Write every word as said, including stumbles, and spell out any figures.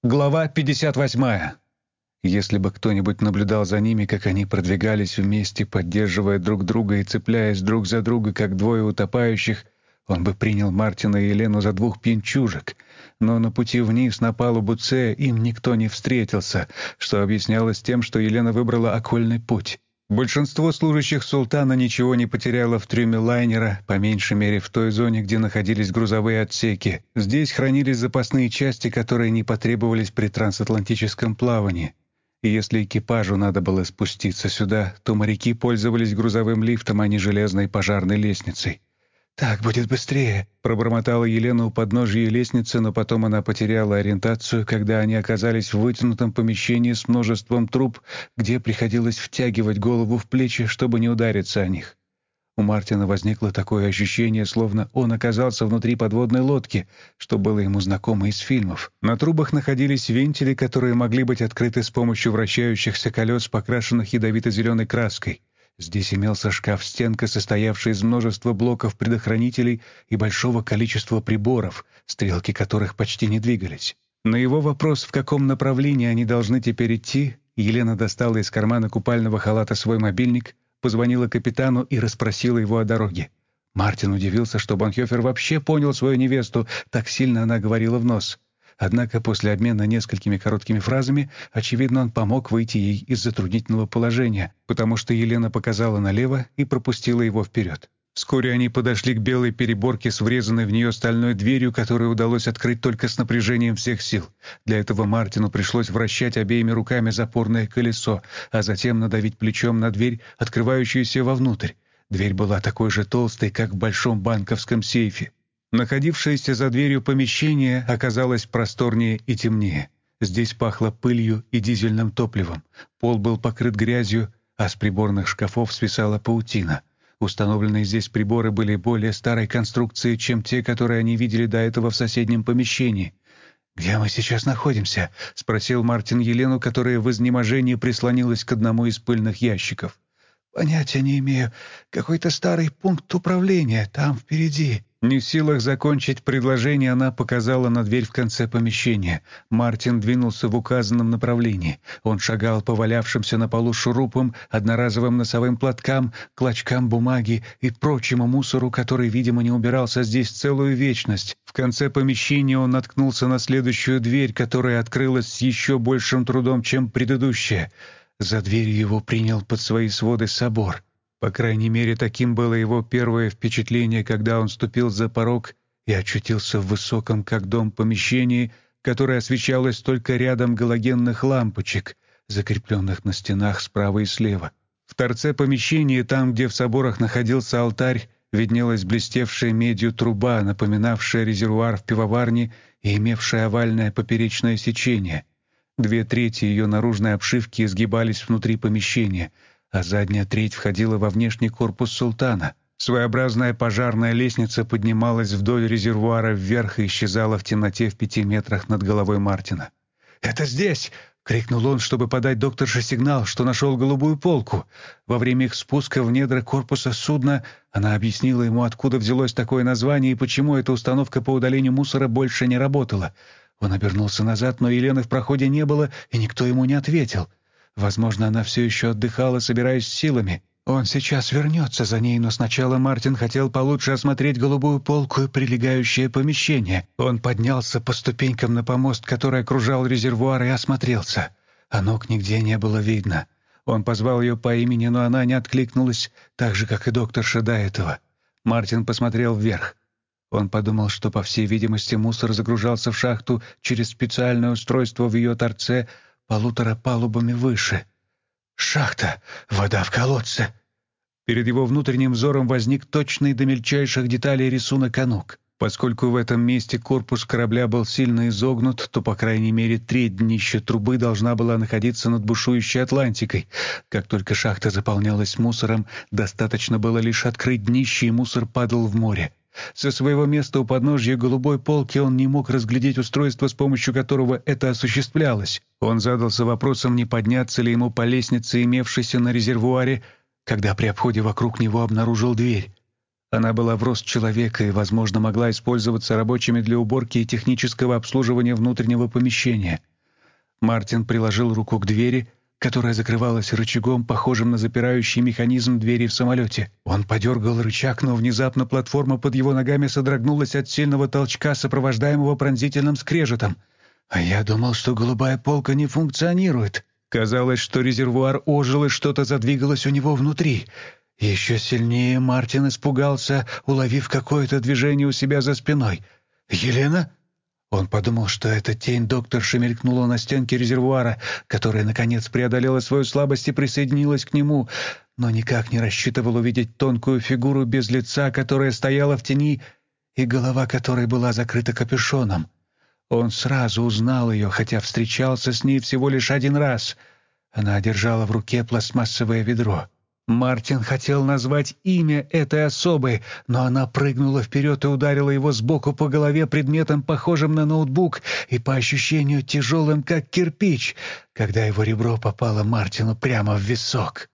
Глава пятьдесят восьмая. Если бы кто-нибудь наблюдал за ними, как они продвигались вместе, поддерживая друг друга и цепляясь друг за друга, как двое утопающих, он бы принял Мартина и Елену за двух пьянчужек. Но на пути вниз на палубу С им никто не встретился, что объяснялось тем, что Елена выбрала окольный путь. Большинство служащих «Султана» ничего не потеряло в трюме лайнера, по меньшей мере в той зоне, где находились грузовые отсеки. Здесь хранились запасные части, которые не потребовались при трансатлантическом плавании. И если экипажу надо было спуститься сюда, то моряки пользовались грузовым лифтом, а не железной пожарной лестницей. «Так будет быстрее», — пробормотала Елена у подножия лестницы, но потом она потеряла ориентацию, когда они оказались в вытянутом помещении с множеством труб, где приходилось втягивать голову в плечи, чтобы не удариться о них. У Мартина возникло такое ощущение, словно он оказался внутри подводной лодки, что было ему знакомо из фильмов. На трубах находились вентили, которые могли быть открыты с помощью вращающихся колес, покрашенных ядовито-зеленой краской. Здесь имелся шкаф-стенка, состоявший из множества блоков предохранителей и большого количества приборов, стрелки которых почти не двигались. На его вопрос, в каком направлении они должны теперь идти, Елена достала из кармана купального халата свой мобильник, позвонила капитану и расспросила его о дороге. Мартин удивился, что Бонхёфер вообще понял свою невесту, так сильно она говорила в нос. Однако после обмена несколькими короткими фразами, очевидно, он помог выйти ей из затруднительного положения, потому что Елена показала налево и пропустила его вперед. Вскоре они подошли к белой переборке с врезанной в нее стальной дверью, которую удалось открыть только с напряжением всех сил. Для этого Мартину пришлось вращать обеими руками запорное колесо, а затем надавить плечом на дверь, открывающуюся вовнутрь. Дверь была такой же толстой, как в большом банковском сейфе. Находившееся за дверью помещение оказалось просторнее и темнее. Здесь пахло пылью и дизельным топливом. Пол был покрыт грязью, а с приборных шкафов свисала паутина. Установленные здесь приборы были более старой конструкции, чем те, которые они видели до этого в соседнем помещении. «Где мы сейчас находимся?» — спросил Мартин Елену, которая в изнеможении прислонилась к одному из пыльных ящиков. «Понятия не имею. Какой-то старый пункт управления там впереди». Не в силах закончить предложение, она показала на дверь в конце помещения. Мартин двинулся в указанном направлении. Он шагал по валявшимся на полу шурупам, одноразовым носовым платкам, клочкам бумаги и прочему мусору, который, видимо, не убирался здесь целую вечность. В конце помещения он наткнулся на следующую дверь, которая открылась с еще большим трудом, чем предыдущая. За дверью его принял под свои своды собор. По крайней мере, таким было его первое впечатление, когда он ступил за порог и очутился в высоком, как дом, помещении, которое освещалось только рядом галогенных лампочек, закрепленных на стенах справа и слева. В торце помещения, там, где в соборах находился алтарь, виднелась блестевшая медью труба, напоминавшая резервуар в пивоварне и имевшая овальное поперечное сечение. Две трети ее наружной обшивки изгибались внутри помещения, а задняя треть входила во внешний корпус султана. Своеобразная пожарная лестница поднималась вдоль резервуара вверх и исчезала в темноте в пяти метрах над головой Мартина. «Это здесь!» — крикнул он, чтобы подать докторше сигнал, что нашел голубую полку. Во время их спуска в недра корпуса судна она объяснила ему, откуда взялось такое название и почему эта установка по удалению мусора больше не работала. Он обернулся назад, но Елены в проходе не было, и никто ему не ответил. Возможно, она все еще отдыхала, собираясь силами. Он сейчас вернется за ней, но сначала Мартин хотел получше осмотреть голубую полку и прилегающее помещение. Он поднялся по ступенькам на помост, который окружал резервуар, и осмотрелся. А ног нигде не было видно. Он позвал ее по имени, но она не откликнулась, так же, как и докторша до этого. Мартин посмотрел вверх. Он подумал, что, по всей видимости, мусор загружался в шахту через специальное устройство в ее торце, полутора палубами выше. «Шахта! Вода в колодце!» Перед его внутренним взором возник точный до мельчайших деталей рисунок Анук. Поскольку в этом месте корпус корабля был сильно изогнут, то, по крайней мере, треть днища трубы должна была находиться над бушующей Атлантикой. Как только шахта заполнялась мусором, достаточно было лишь открыть днище, и мусор падал в море. Со своего места у подножья голубой полки он не мог разглядеть устройство, с помощью которого это осуществлялось. Он задался вопросом, не подняться ли ему по лестнице, имевшейся на резервуаре, когда при обходе вокруг него обнаружил дверь. Она была в рост человека и, возможно, могла использоваться рабочими для уборки и технического обслуживания внутреннего помещения. Мартин приложил руку к двери, которая закрывалась рычагом, похожим на запирающий механизм двери в самолете. Он подергал рычаг, но внезапно платформа под его ногами содрогнулась от сильного толчка, сопровождаемого пронзительным скрежетом. А я думал, что голубая полка не функционирует. Казалось, что резервуар ожил, и что-то задвигалось у него внутри. Еще сильнее Мартин испугался, уловив какое-то движение у себя за спиной. «Елена?» Он подумал, что эта тень докторши мелькнула на стенке резервуара, которая, наконец, преодолела свою слабость и присоединилась к нему, но никак не рассчитывал увидеть тонкую фигуру без лица, которая стояла в тени, и голова которой была закрыта капюшоном. Он сразу узнал ее, хотя встречался с ней всего лишь один раз. Она держала в руке пластмассовое ведро. Мартин хотел назвать имя этой особы, но она прыгнула вперед и ударила его сбоку по голове предметом, похожим на ноутбук и по ощущению тяжелым, как кирпич, когда его ребро попало Мартину прямо в висок.